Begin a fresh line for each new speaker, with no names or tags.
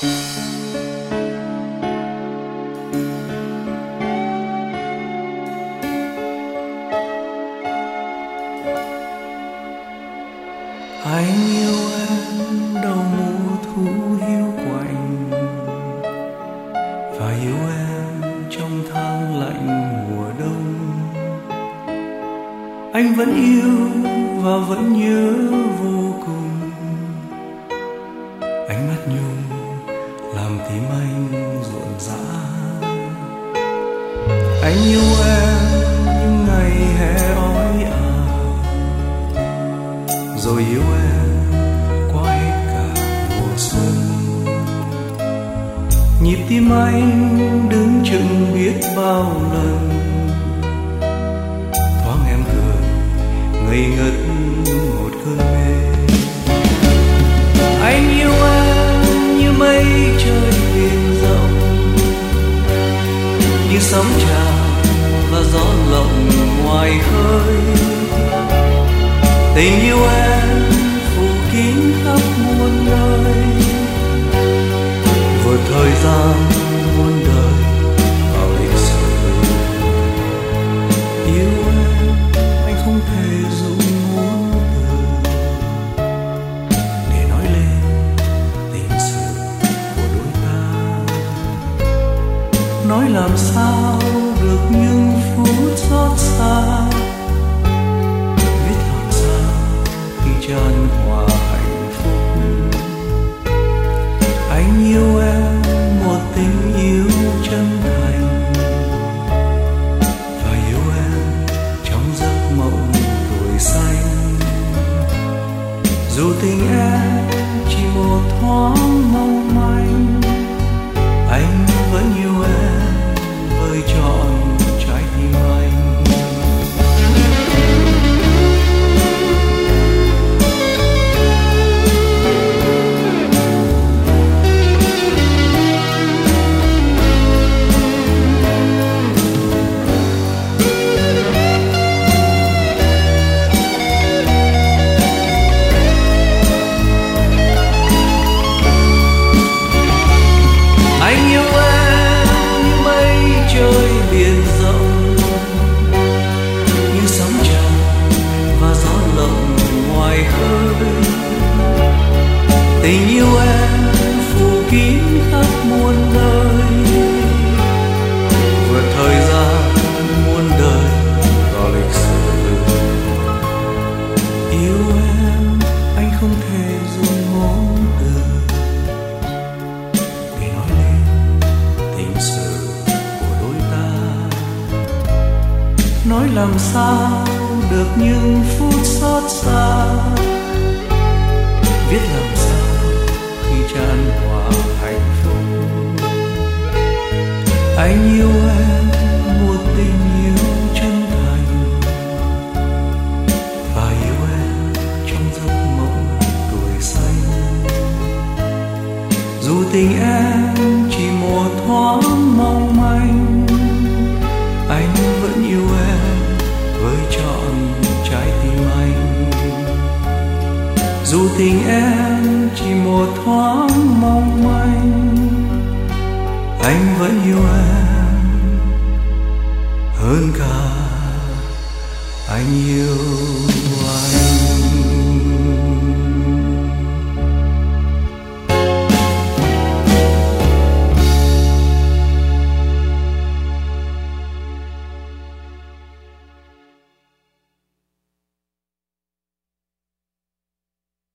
Anh yêu em đầu mùa thu hiu quạnh, và yêu em trong tháng lạnh mùa đông. Anh vẫn yêu và vẫn nhớ vô cùng, ánh mắt nhung làm tim anh rộn rã. Anh yêu em những ngày hè oi ả, rồi yêu em qua hết cả mùa xuân. Nhịp tim anh đứng chừng biết bao lần, thoáng em cười ngây ngất một cơn mê. Anh yêu em như mây trời biển rộng, như sóng trào và gió lộng ngoài khơi. Tình yêu em phủ kín khắp muôn nơi, vượt thời gian muôn đời vào lịch sử. Yêu em anh không thể dùng ngôn từ để nói lên tình sự của đôi ta. Nói làm sao được những phút xót xa, tràn hòa hạnh phúc. Anh yêu em một tình yêu chân thành, và yêu em trong giấc mộng tuổi xanh. Dù tình em chỉ một thoáng mong manh, anh vẫn yêu em với trọn trái tim anh. Anh yêu em như mây trời biển rộng, như sóng trào và gió lộng ngoài khơi. Tình yêu em phủ kín khắp muôn nơi, vượt thời gian muôn đời vào lịch sử. Yêu em anh không thể dùng ngôn từ để nói lên tình sự của đôi ta. Nói làm sao được những phút xót xa, viết làm sao khi tràn hòa hạnh phúc. Anh yêu em một tình yêu chân thành, và yêu em trong giấc mộng tuổi xanh. Dù tình em chỉ một thoáng mong manh, anh vẫn yêu em với trọn trái tim anh. Dù tình em chỉ một thoáng mong manh, anh vẫn yêu em hơn cả anh yêu